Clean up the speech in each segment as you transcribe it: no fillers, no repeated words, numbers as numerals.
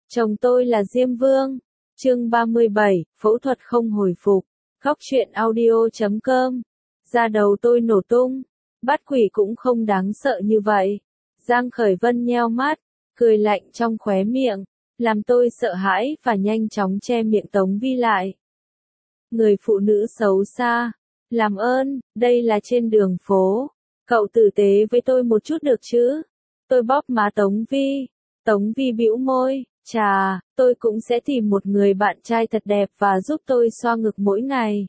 Chồng tôi là Diêm Vương. Chương 37, phẫu thuật không hồi phục. Góc truyện audio.com. Da đầu tôi nổ tung. Bắt quỷ cũng không đáng sợ như vậy. Giang Khởi Vân nheo mắt, cười lạnh trong khóe miệng, làm tôi sợ hãi và nhanh chóng che miệng Tống Vi lại. Người phụ nữ xấu xa. Làm ơn, đây là trên đường phố. Cậu tử tế với tôi một chút được chứ? Tôi bóp má Tống Vi. Tống Vi bĩu môi. Chà, tôi cũng sẽ tìm một người bạn trai thật đẹp và giúp tôi xoa ngực mỗi ngày.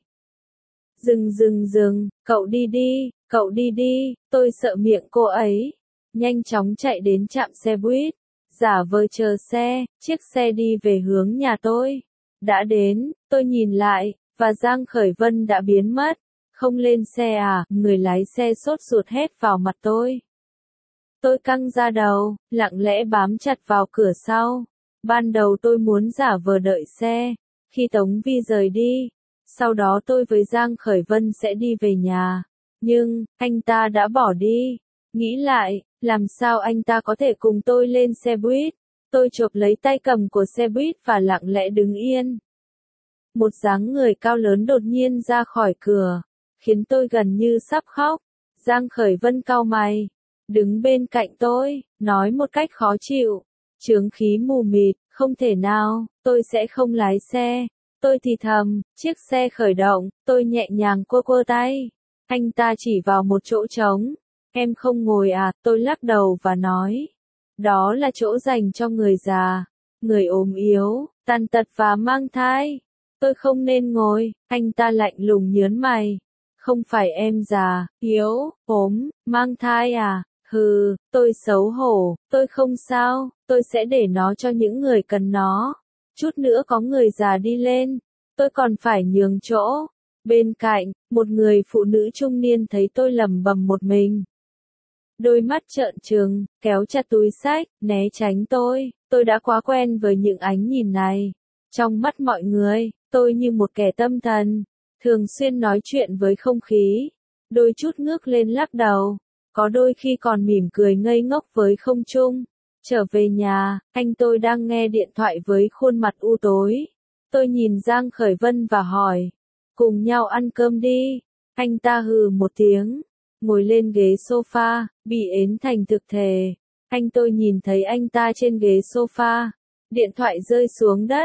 Dừng, cậu đi đi, tôi sợ miệng cô ấy. Nhanh chóng chạy đến trạm xe buýt, giả vờ chờ xe, chiếc xe đi về hướng nhà tôi. Đã đến, tôi nhìn lại, và Giang Khởi Vân đã biến mất. Không lên xe à, người lái xe sốt ruột hét vào mặt tôi. Tôi căng ra đầu, lặng lẽ bám chặt vào cửa sau. Ban đầu tôi muốn giả vờ đợi xe, khi Tống Vi rời đi, sau đó tôi với Giang Khởi Vân sẽ đi về nhà. Nhưng, anh ta đã bỏ đi. Nghĩ lại, làm sao anh ta có thể cùng tôi lên xe buýt? Tôi chộp lấy tay cầm của xe buýt và lặng lẽ đứng yên. Một dáng người cao lớn đột nhiên ra khỏi cửa, khiến tôi gần như sắp khóc. Giang Khởi Vân cau mày, đứng bên cạnh tôi, nói một cách khó chịu. Chướng khí mù mịt, không thể nào, tôi sẽ không lái xe. Tôi thì thầm, chiếc xe khởi động, tôi nhẹ nhàng quơ tay. Anh ta chỉ vào một chỗ trống. Em không ngồi à, tôi lắc đầu và nói. Đó là chỗ dành cho người già, người ốm yếu, tàn tật và mang thai. Tôi không nên ngồi, anh ta lạnh lùng nhớn mày. Không phải em già, yếu, ốm, mang thai à? Hừ, tôi xấu hổ, tôi không sao, tôi sẽ để nó cho những người cần nó. Chút nữa có người già đi lên, tôi còn phải nhường chỗ. Bên cạnh, một người phụ nữ trung niên thấy tôi lẩm bẩm một mình. Đôi mắt trợn trừng, kéo chặt túi xách, né tránh tôi đã quá quen với những ánh nhìn này. Trong mắt mọi người, tôi như một kẻ tâm thần, thường xuyên nói chuyện với không khí, đôi chút ngước lên lắc đầu. Có đôi khi còn mỉm cười ngây ngốc với không trung. Trở về nhà, anh tôi đang nghe điện thoại với khuôn mặt u tối. Tôi nhìn Giang Khởi Vân và hỏi. Cùng nhau ăn cơm đi. Anh ta hừ một tiếng. Ngồi lên ghế sofa, bị ến thành thực thể. Anh tôi nhìn thấy anh ta trên ghế sofa. Điện thoại rơi xuống đất.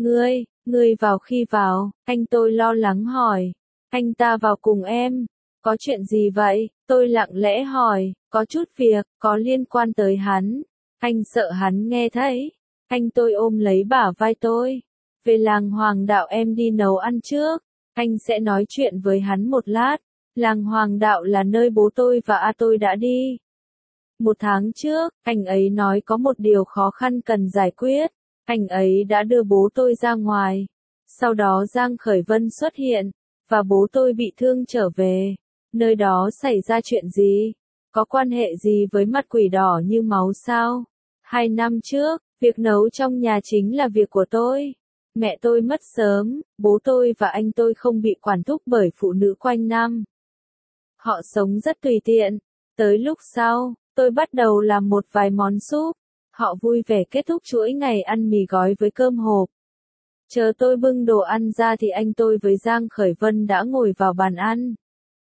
Ngươi vào khi vào, anh tôi lo lắng hỏi. Anh ta vào cùng em. Có chuyện gì vậy? Tôi lặng lẽ hỏi, có chút việc, có liên quan tới hắn. Anh sợ hắn nghe thấy. Anh tôi ôm lấy bả vai tôi. Về làng Hoàng Đạo em đi nấu ăn trước. Anh sẽ nói chuyện với hắn một lát. Làng Hoàng Đạo là nơi bố tôi và A tôi đã đi. 1 tháng trước, anh ấy nói có một điều khó khăn cần giải quyết. Anh ấy đã đưa bố tôi ra ngoài. Sau đó Giang Khởi Vân xuất hiện, và bố tôi bị thương trở về. Nơi đó xảy ra chuyện gì? Có quan hệ gì với mắt quỷ đỏ như máu sao? 2 năm trước, việc nấu trong nhà chính là việc của tôi. Mẹ tôi mất sớm, bố tôi và anh tôi không bị quản thúc bởi phụ nữ quanh năm. Họ sống rất tùy tiện. Tới lúc sau, tôi bắt đầu làm một vài món súp. Họ vui vẻ kết thúc chuỗi ngày ăn mì gói với cơm hộp. Chờ tôi bưng đồ ăn ra thì anh tôi với Giang Khởi Vân đã ngồi vào bàn ăn.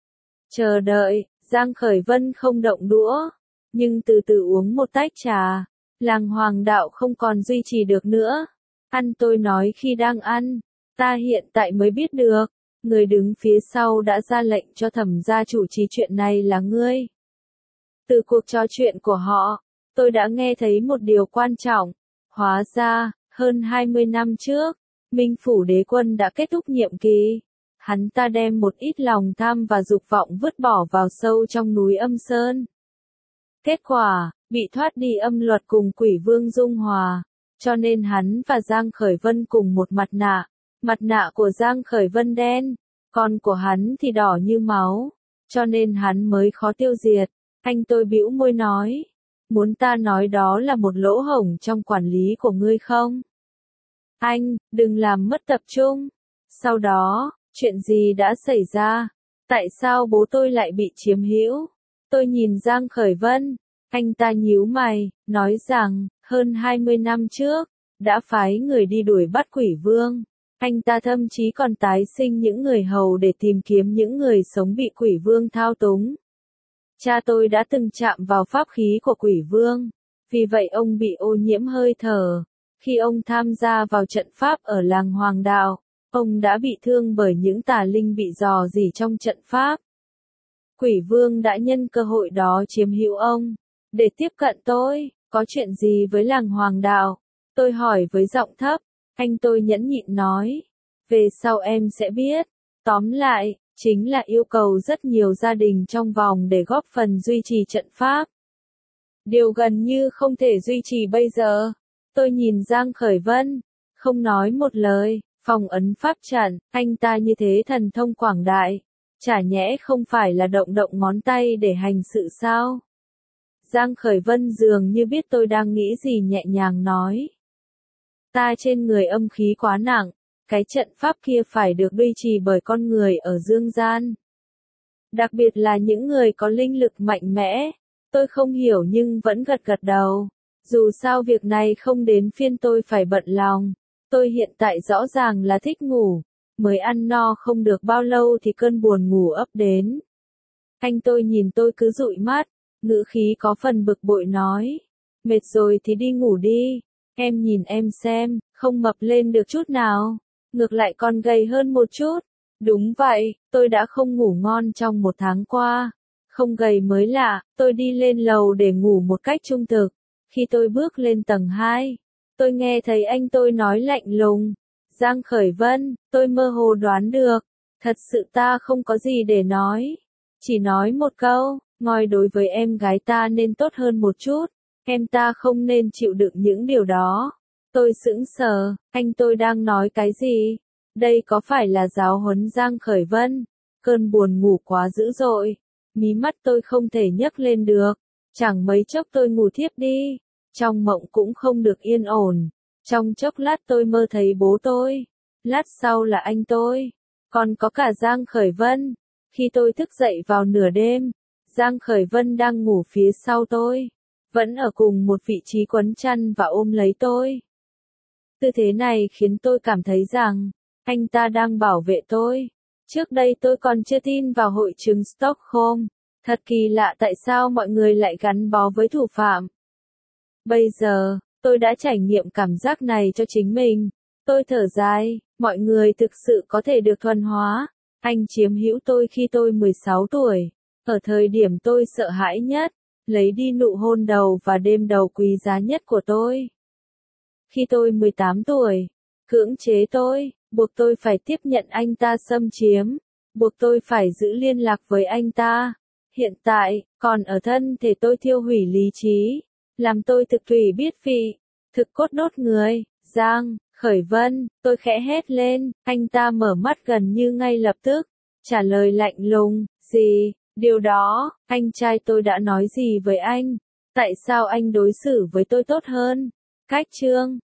Chờ đợi, Giang Khởi Vân không động đũa, nhưng từ từ uống một tách trà. Làng Hoàng Đạo không còn duy trì được nữa. Ăn tôi nói khi đang ăn, ta hiện tại mới biết được, người đứng phía sau đã ra lệnh cho Thẩm gia chủ trì chuyện này là ngươi. Từ cuộc trò chuyện của họ, tôi đã nghe thấy một điều quan trọng. Hóa ra, hơn 20 năm trước, Minh Phủ Đế Quân đã kết thúc nhiệm kỳ. Hắn ta đem một ít lòng tham và dục vọng vứt bỏ vào sâu trong núi Âm Sơn. Kết quả, bị thoát đi âm luật cùng quỷ vương dung hòa. Cho nên hắn và Giang Khởi Vân cùng một mặt nạ. Mặt nạ của Giang Khởi Vân đen, còn của hắn thì đỏ như máu. Cho nên hắn mới khó tiêu diệt. Anh tôi bĩu môi nói. Muốn ta nói đó là một lỗ hổng trong quản lý của ngươi không? Anh, đừng làm mất tập trung. Sau đó, chuyện gì đã xảy ra? Tại sao bố tôi lại bị chiếm hữu? Tôi nhìn Giang Khởi Vân. Anh ta nhíu mày, nói rằng, hơn 20 năm trước, đã phái người đi đuổi bắt quỷ vương. Anh ta thậm chí còn tái sinh những người hầu để tìm kiếm những người sống bị quỷ vương thao túng. Cha tôi đã từng chạm vào pháp khí của quỷ vương, vì vậy ông bị ô nhiễm hơi thở. Khi ông tham gia vào trận pháp ở làng Hoàng Đạo, ông đã bị thương bởi những tà linh bị rò rỉ trong trận pháp. Quỷ vương đã nhân cơ hội đó chiếm hữu ông, để tiếp cận tôi. Có chuyện gì với làng Hoàng Đạo? Tôi hỏi với giọng thấp. Anh tôi nhẫn nhịn nói. Về sau em sẽ biết. Tóm lại, chính là yêu cầu rất nhiều gia đình trong vòng để góp phần duy trì trận pháp. Điều gần như không thể duy trì bây giờ. Tôi nhìn Giang Khởi Vân, không nói một lời, phong ấn pháp trận, anh ta như thế thần thông quảng đại. Chả nhẽ không phải là động động ngón tay để hành sự sao? Giang Khởi Vân dường như biết tôi đang nghĩ gì nhẹ nhàng nói. Ta trên người âm khí quá nặng, cái trận pháp kia phải được duy trì bởi con người ở dương gian. Đặc biệt là những người có linh lực mạnh mẽ. Tôi không hiểu nhưng vẫn gật gật đầu. Dù sao việc này không đến phiên tôi phải bận lòng. Tôi hiện tại rõ ràng là thích ngủ. Mới ăn no không được bao lâu thì cơn buồn ngủ ập đến. Anh tôi nhìn tôi cứ dụi mắt, ngữ khí có phần bực bội nói. Mệt rồi thì đi ngủ đi. Em nhìn em xem, không mập lên được chút nào. Ngược lại còn gầy hơn một chút. Đúng vậy, tôi đã không ngủ ngon trong 1 tháng qua. Không gầy mới lạ, tôi đi lên lầu để ngủ một cách trung thực. Khi tôi bước lên tầng 2, tôi nghe thấy anh tôi nói lạnh lùng. Giang Khởi Vân, tôi mơ hồ đoán được. Thật sự ta không có gì để nói. Chỉ nói một câu, ngoi đối với em gái ta nên tốt hơn một chút. Em ta không nên chịu đựng những điều đó. Tôi sững sờ, anh tôi đang nói cái gì? Đây có phải là giáo huấn Giang Khởi Vân? Cơn buồn ngủ quá dữ dội. Mí mắt tôi không thể nhấc lên được. Chẳng mấy chốc tôi ngủ thiếp đi. Trong mộng cũng không được yên ổn. Trong chốc lát tôi mơ thấy bố tôi. Lát sau là anh tôi. Còn có cả Giang Khởi Vân. Khi tôi thức dậy vào nửa đêm, Giang Khởi Vân đang ngủ phía sau tôi. Vẫn ở cùng một vị trí quấn chăn và ôm lấy tôi. Tư thế này khiến tôi cảm thấy rằng, anh ta đang bảo vệ tôi. Trước đây tôi còn chưa tin vào hội chứng Stockholm. Thật kỳ lạ tại sao mọi người lại gắn bó với thủ phạm. Bây giờ, tôi đã trải nghiệm cảm giác này cho chính mình. Tôi thở dài, mọi người thực sự có thể được thuần hóa. Anh chiếm hữu tôi khi tôi 16 tuổi. Ở thời điểm tôi sợ hãi nhất, lấy đi nụ hôn đầu và đêm đầu quý giá nhất của tôi. Khi tôi 18 tuổi, cưỡng chế tôi, buộc tôi phải tiếp nhận anh ta xâm chiếm, buộc tôi phải giữ liên lạc với anh ta. Hiện tại, còn ở thân thể tôi thiêu hủy lý trí, làm tôi thực thủy biết vị, thực cốt đốt người. Giang Khởi Vân, tôi khẽ hét lên, anh ta mở mắt gần như ngay lập tức, trả lời lạnh lùng, gì, điều đó, anh trai tôi đã nói gì với anh? Tại sao anh đối xử với tôi tốt hơn? Cách chương